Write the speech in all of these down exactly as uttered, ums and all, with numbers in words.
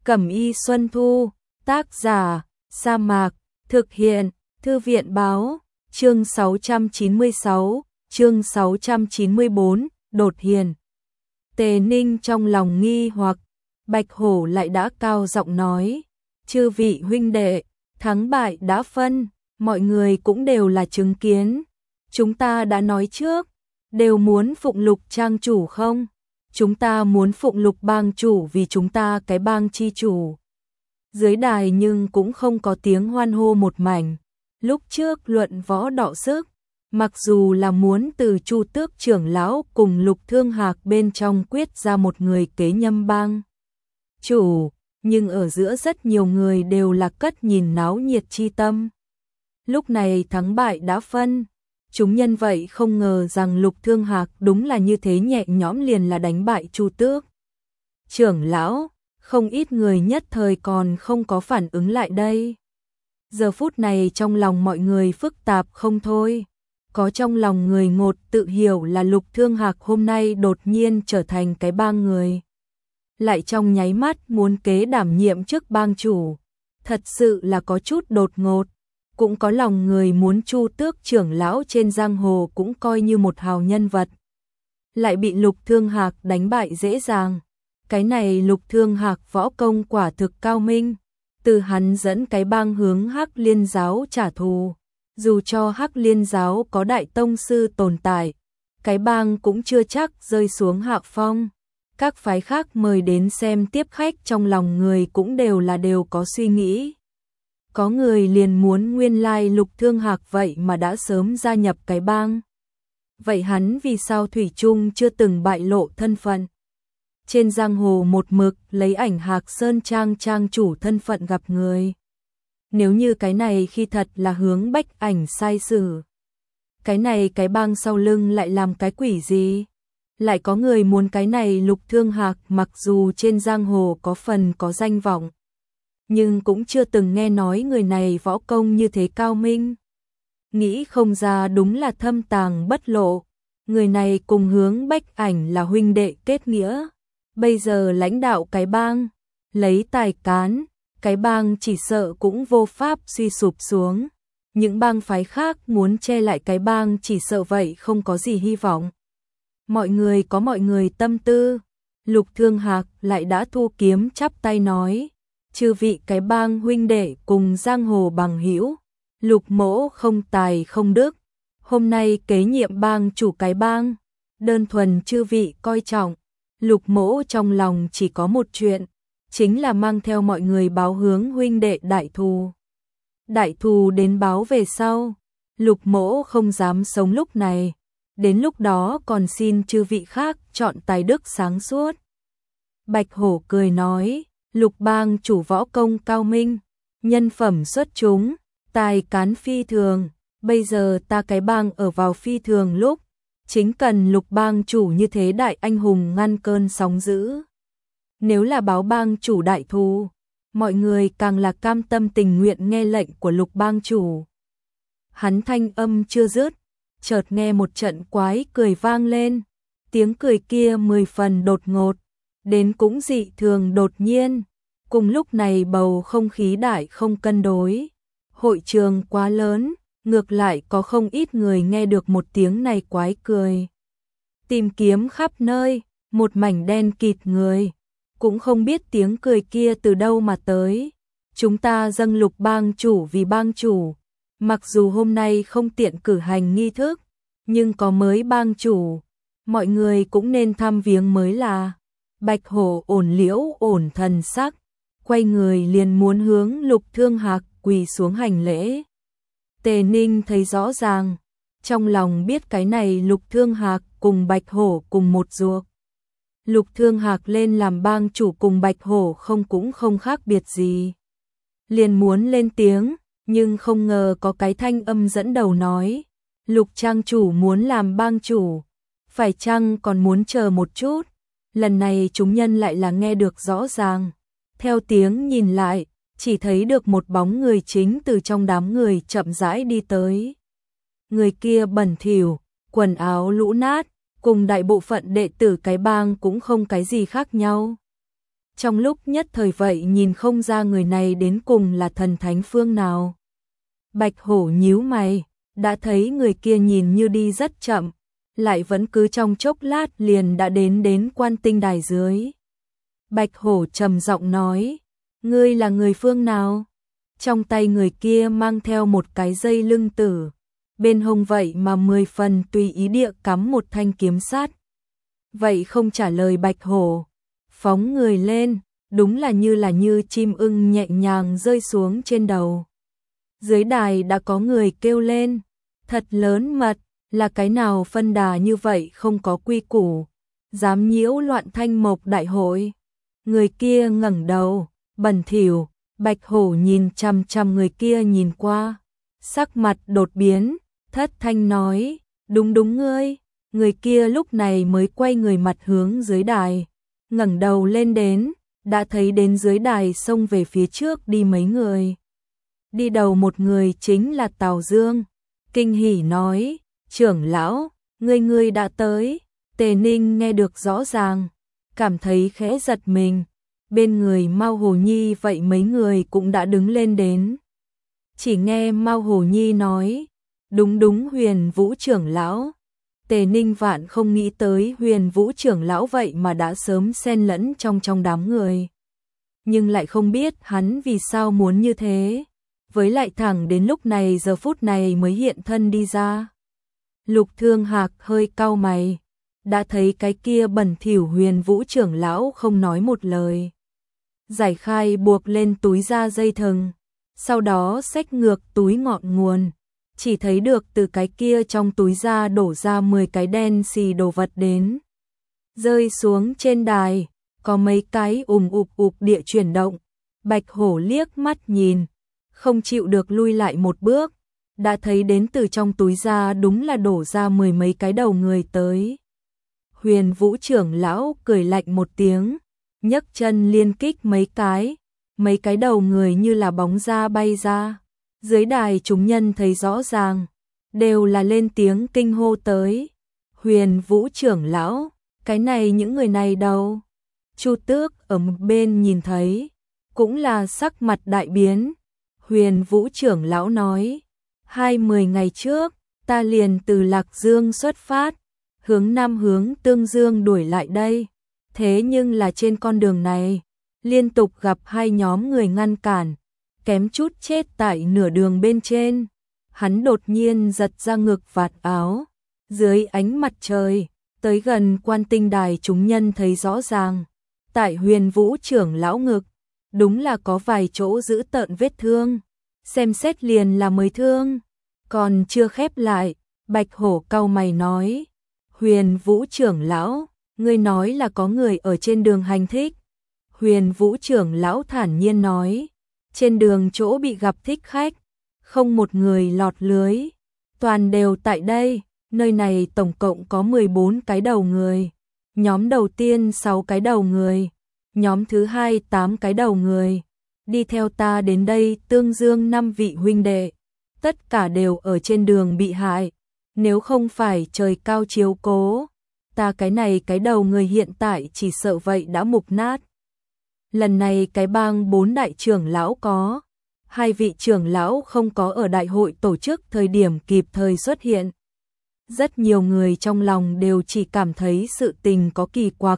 Cẩm y Xuân Thu, tác giả, Sa Mạc, thực hiện, Thư viện báo, chương sáu trăm chín mươi sáu, chương sáu trăm chín mươi bốn, đột hiền. Tề Ninh trong lòng nghi hoặc, Bạch Hổ lại đã cao giọng nói, chư vị huynh đệ, thắng bại đã phân, mọi người cũng đều là chứng kiến. Chúng ta đã nói trước, đều muốn phụng Lục trang chủ không? Chúng ta muốn phụng Lục bang chủ vì chúng ta cái bang chi chủ. Dưới đài nhưng cũng không có tiếng hoan hô một mảnh. Lúc trước luận võ đọ sức, mặc dù là muốn từ Chu Tước trưởng lão cùng Lục Thương Hạc bên trong quyết ra một người kế nhâm bang chủ, nhưng ở giữa rất nhiều người đều là cất nhìn náo nhiệt chi tâm. Lúc này thắng bại đã phân, chúng nhân vậy không ngờ rằng Lục Thương Hạc đúng là như thế nhẹ nhõm liền là đánh bại Chu Tước trưởng lão, không ít người nhất thời còn không có phản ứng lại đây. Giờ phút này trong lòng mọi người phức tạp không thôi, có trong lòng người ngột tự hiểu là Lục Thương Hạc hôm nay đột nhiên trở thành cái bang người, lại trong nháy mắt muốn kế đảm nhiệm chức bang chủ, thật sự là có chút đột ngột. Cũng có lòng người muốn Chu Tước trưởng lão trên giang hồ cũng coi như một hào nhân vật, lại bị Lục Thương Hạc đánh bại dễ dàng. Cái này Lục Thương Hạc võ công quả thực cao minh, từ hắn dẫn cái bang hướng Hắc Liên giáo trả thù, dù cho Hắc Liên giáo có đại tông sư tồn tại, cái bang cũng chưa chắc rơi xuống hạ phong. Các phái khác mời đến xem tiếp khách trong lòng người cũng đều là đều có suy nghĩ. Có người liền muốn nguyên lai Lục Thương Hạc vậy mà đã sớm gia nhập cái bang. Vậy hắn vì sao thủy chung chưa từng bại lộ thân phận? Trên giang hồ một mực lấy ảnh Hạc Sơn Trang trang chủ thân phận gặp người. Nếu như cái này khi thật là hướng Bách Ảnh sai sử, cái này cái bang sau lưng lại làm cái quỷ gì? Lại có người muốn cái này Lục Thương Hạc mặc dù trên giang hồ có phần có danh vọng, nhưng cũng chưa từng nghe nói người này võ công như thế cao minh. Nghĩ không ra đúng là thâm tàng bất lộ, người này cùng hướng Bách Ảnh là huynh đệ kết nghĩa, bây giờ lãnh đạo cái bang, lấy tài cán, cái bang chỉ sợ cũng vô pháp suy sụp xuống. Những bang phái khác muốn che lại cái bang chỉ sợ vậy không có gì hy vọng. Mọi người có mọi người tâm tư, Lục Thương Hạc lại đã thu kiếm chắp tay nói, chư vị cái bang huynh đệ cùng giang hồ bằng hữu, Lục mỗ không tài không đức, hôm nay kế nhiệm bang chủ cái bang, đơn thuần chư vị coi trọng, Lục mỗ trong lòng chỉ có một chuyện, chính là mang theo mọi người báo hướng huynh đệ đại thù. Đại thù đến báo về sau, Lục mỗ không dám sống lúc này, đến lúc đó còn xin chư vị khác chọn tài đức sáng suốt. Bạch Hổ cười nói, Lục bang chủ võ công cao minh, nhân phẩm xuất chúng, tài cán phi thường, bây giờ ta cái bang ở vào phi thường lúc, chính cần Lục bang chủ như thế đại anh hùng ngăn cơn sóng dữ. Nếu là báo bang chủ đại thù, mọi người càng là cam tâm tình nguyện nghe lệnh của Lục bang chủ. Hắn thanh âm chưa dứt, chợt nghe một trận quái cười vang lên, tiếng cười kia mười phần đột ngột, đến cũng dị thường đột nhiên. Cùng lúc này bầu không khí đại không cân đối, hội trường quá lớn, ngược lại có không ít người nghe được một tiếng này quái cười. Tìm kiếm khắp nơi, một mảnh đen kịt người, cũng không biết tiếng cười kia từ đâu mà tới. Chúng ta dâng Lục bang chủ vì bang chủ, mặc dù hôm nay không tiện cử hành nghi thức, nhưng có mới bang chủ, mọi người cũng nên thăm viếng mới là. Bạch Hổ ổn liễu ổn thần sắc, quay người liền muốn hướng Lục Thương Hạc quỳ xuống hành lễ. Tề Ninh thấy rõ ràng, trong lòng biết cái này Lục Thương Hạc cùng Bạch Hổ cùng một ruột. Lục Thương Hạc lên làm bang chủ cùng Bạch Hổ không cũng không khác biệt gì. Liền muốn lên tiếng, nhưng không ngờ có cái thanh âm dẫn đầu nói, Lục trang chủ muốn làm bang chủ, phải chăng còn muốn chờ một chút. Lần này chúng nhân lại là nghe được rõ ràng. Theo tiếng nhìn lại, chỉ thấy được một bóng người chính từ trong đám người chậm rãi đi tới. Người kia bẩn thỉu, quần áo lũ nát, cùng đại bộ phận đệ tử cái bang cũng không cái gì khác nhau. trong lúc nhất thời vậy nhìn không ra người này đến cùng là thần thánh phương nào. Bạch Hổ nhíu mày, đã thấy người kia nhìn như đi rất chậm, lại vẫn cứ trong chốc lát liền đã đến đến Quan Tinh Đài dưới. Bạch Hổ trầm giọng nói, ngươi là người phương nào? Trong tay người kia mang theo một cái dây lưng tử, bên hông vậy mà mười phần tùy ý địa cắm một thanh kiếm sắt. Vậy không trả lời Bạch Hổ, phóng người lên, đúng là như là như chim ưng nhẹ nhàng rơi xuống trên đầu. Dưới đài đã có người kêu lên, thật lớn mật, là cái nào phân đà như vậy không có quy củ, dám nhiễu loạn Thanh Mộc đại hội. Người kia ngẩng đầu, bẩn thỉu. Bạch Hổ nhìn chằm chằm người kia nhìn qua, sắc mặt đột biến, thất thanh nói, đúng đúng ngươi. Người kia lúc này mới quay người mặt hướng dưới đài, ngẩng đầu lên đến, đã thấy đến dưới đài xông về phía trước đi mấy người. Đi đầu một người chính là Tào Dương, kinh hỉ nói, trưởng lão, ngươi ngươi đã tới. Tề Ninh nghe được rõ ràng, cảm thấy khẽ giật mình. Bên người Mao Hồ Nhi vậy mấy người cũng đã đứng lên đến. Chỉ nghe Mao Hồ Nhi nói, đúng đúng Huyền Vũ trưởng lão. Tề Ninh vạn không nghĩ tới Huyền Vũ trưởng lão vậy mà đã sớm xen lẫn trong trong đám người. Nhưng lại không biết hắn vì sao muốn như thế. Với lại thẳng đến lúc này giờ phút này mới hiện thân đi ra. Lục Thương Hạc hơi cau mày, đã thấy cái kia bẩn thỉu Huyền Vũ trưởng lão không nói một lời. Giải khai buộc lên túi da dây thừng, sau đó xách ngược túi ngọn nguồn, chỉ thấy được từ cái kia trong túi da đổ ra mười cái đen xì đồ vật đến. Rơi xuống trên đài, có mấy cái ùm ụp ụp địa chuyển động. Bạch Hổ liếc mắt nhìn, không chịu được lui lại một bước, đã thấy đến từ trong túi da đúng là đổ ra mười mấy cái đầu người tới. Huyền Vũ trưởng lão cười lạnh một tiếng, nhấc chân liên kích mấy cái, mấy cái đầu người như là bóng da bay ra. Dưới đài chúng nhân thấy rõ ràng, đều là lên tiếng kinh hô tới. Huyền Vũ trưởng lão, cái này những người này đâu? Chu Tước ở một bên nhìn thấy, cũng là sắc mặt đại biến. Huyền Vũ trưởng lão nói, hai mươi ngày trước, ta liền từ Lạc Dương xuất phát, hướng nam hướng Tương Dương đuổi lại đây. Thế nhưng là trên con đường này, liên tục gặp hai nhóm người ngăn cản, kém chút chết tại nửa đường bên trên. Hắn đột nhiên giật ra ngực vạt áo, dưới ánh mặt trời, tới gần Quan Tinh Đài chúng nhân thấy rõ ràng. Tại Huyền Vũ trưởng lão ngực, đúng là có vài chỗ giữ tợn vết thương, xem xét liền là mới thương, còn chưa khép lại. Bạch Hổ cau mày nói, Huyền Vũ trưởng lão, ngươi nói là có người ở trên đường hành thích. Huyền Vũ trưởng lão thản nhiên nói, trên đường chỗ bị gặp thích khách, không một người lọt lưới, toàn đều tại đây. Nơi này tổng cộng có mười bốn cái đầu người, nhóm đầu tiên sáu cái đầu người, nhóm thứ hai tám cái đầu người. Đi theo ta đến đây Tương Dương năm vị huynh đệ, tất cả đều ở trên đường bị hại, nếu không phải trời cao chiếu cố, ta cái này cái đầu người hiện tại chỉ sợ vậy đã mục nát. Lần này cái bang bốn đại trưởng lão có, hai vị trưởng lão không có ở đại hội tổ chức thời điểm kịp thời xuất hiện. Rất nhiều người trong lòng đều chỉ cảm thấy sự tình có kỳ quặc.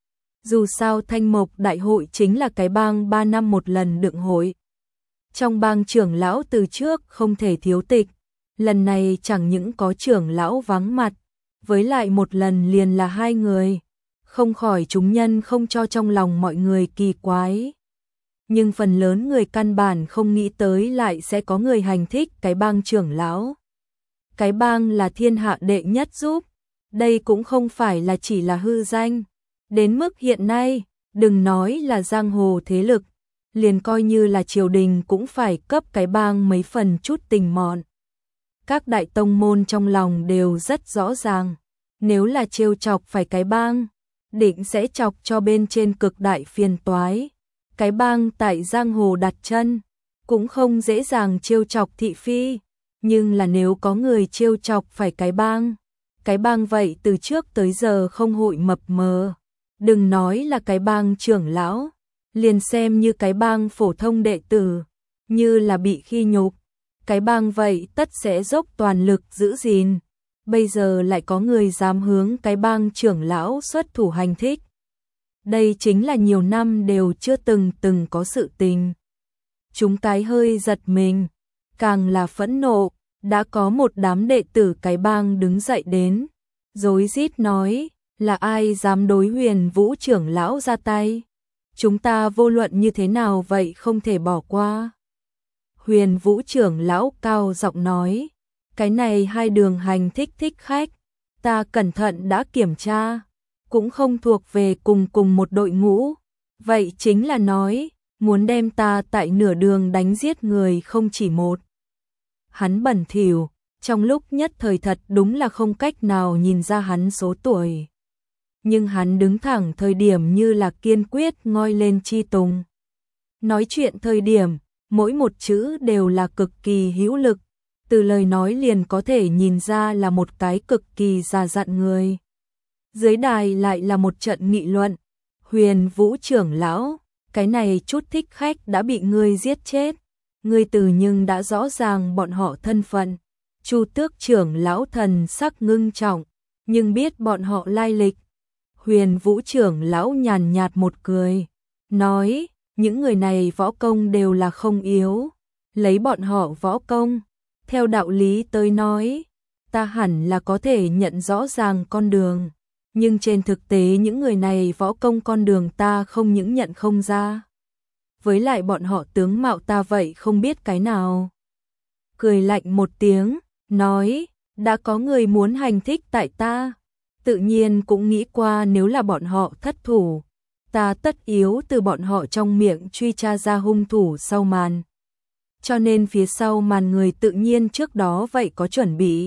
Dù sao Thanh Mộc đại hội chính là cái bang ba năm một lần đựng hội. Trong bang trưởng lão từ trước không thể thiếu tịch, lần này chẳng những có trưởng lão vắng mặt, với lại một lần liền là hai người, không khỏi chúng nhân không cho trong lòng mọi người kỳ quái. Nhưng phần lớn người căn bản không nghĩ tới lại sẽ có người hành thích cái bang trưởng lão. Cái bang là thiên hạ đệ nhất giúp, đây cũng không phải là chỉ là hư danh. Đến mức hiện nay, đừng nói là giang hồ thế lực, liền coi như là triều đình cũng phải cấp cái bang mấy phần chút tình mọn. Các đại tông môn trong lòng đều rất rõ ràng, nếu là trêu chọc phải cái bang, định sẽ chọc cho bên trên cực đại phiền toái. Cái bang tại giang hồ đặt chân, cũng không dễ dàng trêu chọc thị phi, nhưng là nếu có người trêu chọc phải cái bang, cái bang vậy từ trước tới giờ không hội mập mờ. Đừng nói là cái bang trưởng lão, liền xem như cái bang phổ thông đệ tử, như là bị khi nhục, cái bang vậy tất sẽ dốc toàn lực giữ gìn. Bây giờ lại có người dám hướng cái bang trưởng lão xuất thủ hành thích. Đây chính là nhiều năm đều chưa từng từng có sự tình. Chúng cái hơi giật mình, càng là phẫn nộ, đã có một đám đệ tử cái bang đứng dậy đến, rối rít nói, là ai dám đối Huyền Vũ trưởng lão ra tay? Chúng ta vô luận như thế nào vậy không thể bỏ qua. Huyền Vũ trưởng lão cao giọng nói, cái này hai đường hành thích thích khách, ta cẩn thận đã kiểm tra, cũng không thuộc về cùng cùng một đội ngũ, vậy chính là nói, muốn đem ta tại nửa đường đánh giết người không chỉ một. Hắn bẩn thỉu, trong lúc nhất thời thật đúng là không cách nào nhìn ra hắn số tuổi. Nhưng hắn đứng thẳng thời điểm như là kiên quyết ngoi lên chi tùng. Nói chuyện thời điểm, mỗi một chữ đều là cực kỳ hữu lực, từ lời nói liền có thể nhìn ra là một cái cực kỳ già dặn người. Dưới đài lại là một trận nghị luận, Huyền Vũ trưởng lão, cái này chút thích khách đã bị ngươi giết chết, ngươi từ nhưng đã rõ ràng bọn họ thân phận. Chu Tước trưởng lão thần sắc ngưng trọng, nhưng biết bọn họ lai lịch. Huyền Vũ trưởng lão nhàn nhạt một cười, nói, những người này võ công đều là không yếu, lấy bọn họ võ công, theo đạo lý tới nói, ta hẳn là có thể nhận rõ ràng con đường, nhưng trên thực tế những người này võ công con đường ta không những nhận không ra. Với lại bọn họ tướng mạo ta vậy không biết cái nào. Cười lạnh một tiếng, nói, đã có người muốn hành thích tại ta, tự nhiên cũng nghĩ qua nếu là bọn họ thất thủ, ta tất yếu từ bọn họ trong miệng truy tra ra hung thủ sau màn. Cho nên phía sau màn người tự nhiên trước đó vậy có chuẩn bị.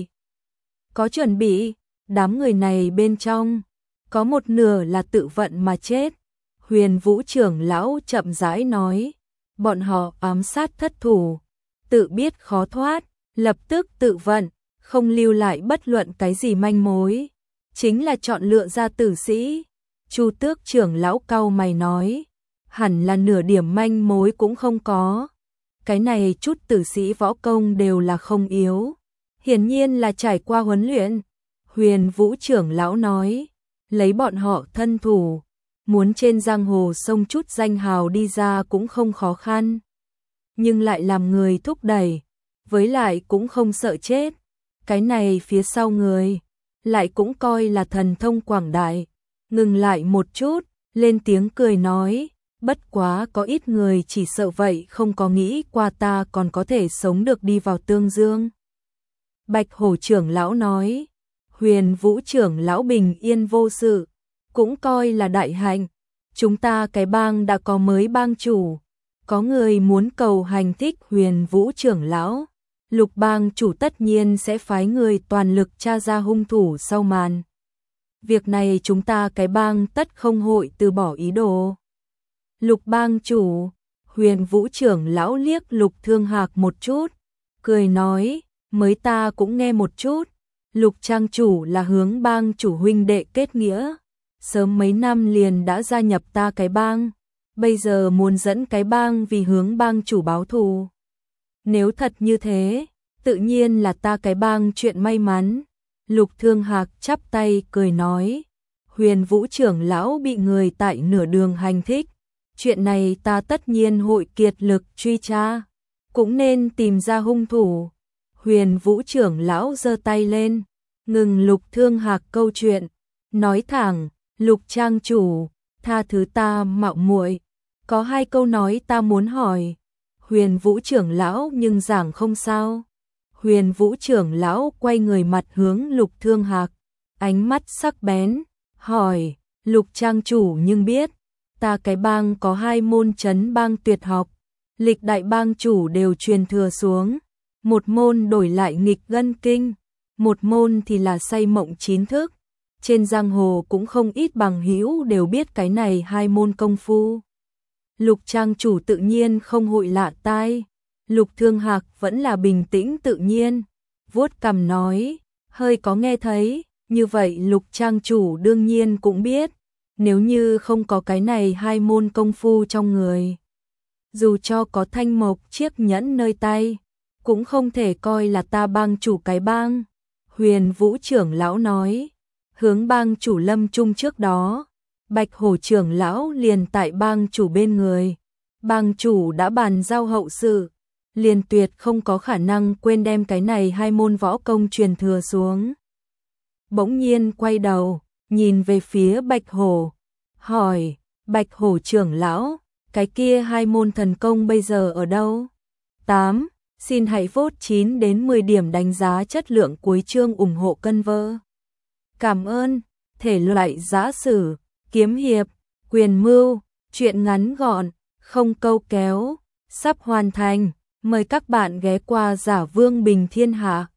Có chuẩn bị, đám người này bên trong, có một nửa là tự vận mà chết. Huyền Vũ trưởng lão chậm rãi nói, bọn họ ám sát thất thủ, tự biết khó thoát, lập tức tự vận, không lưu lại bất luận cái gì manh mối, chính là chọn lựa ra tử sĩ. Chu Tước trưởng lão cau mày nói, hẳn là nửa điểm manh mối cũng không có. Cái này chút tử sĩ võ công đều là không yếu, hiển nhiên là trải qua huấn luyện. Huyền Vũ trưởng lão nói, lấy bọn họ thân thủ, muốn trên giang hồ xông chút danh hào đi ra cũng không khó khăn, nhưng lại làm người thúc đẩy, với lại cũng không sợ chết. Cái này phía sau người, lại cũng coi là thần thông quảng đại. Ngừng lại một chút, lên tiếng cười nói, bất quá có ít người chỉ sợ vậy không có nghĩ qua ta còn có thể sống được đi vào Tương Dương. Bạch Hổ trưởng lão nói, Huyền Vũ trưởng lão bình yên vô sự, cũng coi là đại hạnh. Chúng ta cái bang đã có mới bang chủ, có người muốn cầu hành thích Huyền Vũ trưởng lão, Lục bang chủ tất nhiên sẽ phái người toàn lực tra ra hung thủ sau màn. Việc này chúng ta cái bang tất không hội từ bỏ ý đồ. Lục bang chủ, Huyền Vũ trưởng lão liếc Lục Thương Hạc một chút, cười nói, mới ta cũng nghe một chút, Lục trang chủ là hướng bang chủ huynh đệ kết nghĩa, sớm mấy năm liền đã gia nhập ta cái bang, bây giờ muốn dẫn cái bang vì hướng bang chủ báo thù. Nếu thật như thế, tự nhiên là ta cái bang chuyện may mắn. Lục Thương Hạc chắp tay cười nói, Huyền Vũ trưởng lão bị người tại nửa đường hành thích, chuyện này ta tất nhiên hội kiệt lực truy tra, cũng nên tìm ra hung thủ. Huyền Vũ trưởng lão giơ tay lên, ngừng Lục Thương Hạc câu chuyện, nói thẳng, Lục trang chủ, tha thứ ta mạo muội, có hai câu nói ta muốn hỏi. Huyền Vũ trưởng lão nhưng giảng không sao. Huyền Vũ trưởng lão quay người mặt hướng Lục Thương Hạc, ánh mắt sắc bén, hỏi, Lục trang chủ nhưng biết, ta cái bang có hai môn trấn bang tuyệt học, lịch đại bang chủ đều truyền thừa xuống, một môn đổi lại nghịch gân kinh, một môn thì là say mộng chín thức, trên giang hồ cũng không ít bằng hữu đều biết cái này hai môn công phu. Lục trang chủ tự nhiên không hội lạ tai. Lục Thương Hạc vẫn là bình tĩnh tự nhiên, vuốt cằm nói, hơi có nghe thấy, như vậy Lục trang chủ đương nhiên cũng biết, Nếu như không có cái này hai môn công phu trong người, dù cho có thanh mộc chiếc nhẫn nơi tay, cũng không thể coi là ta bang chủ cái bang. Huyền Vũ trưởng lão nói, hướng bang chủ lâm chung trước đó, Bạch Hổ trưởng lão liền tại bang chủ bên người. Bang chủ đã bàn giao hậu sự, liền tuyệt không có khả năng quên đem cái này hai môn võ công truyền thừa xuống. Bỗng nhiên quay đầu, nhìn về phía Bạch Hổ, hỏi, Bạch Hổ trưởng lão, cái kia hai môn thần công bây giờ ở đâu? tám. Xin hãy vote chín đến mười điểm đánh giá chất lượng cuối chương ủng hộ cân vơ. Cảm ơn. Thể loại giã sử, kiếm hiệp, quyền mưu, truyện ngắn gọn, không câu kéo, sắp hoàn thành. Mời các bạn ghé qua Giả Vương Bình Thiên Hạ.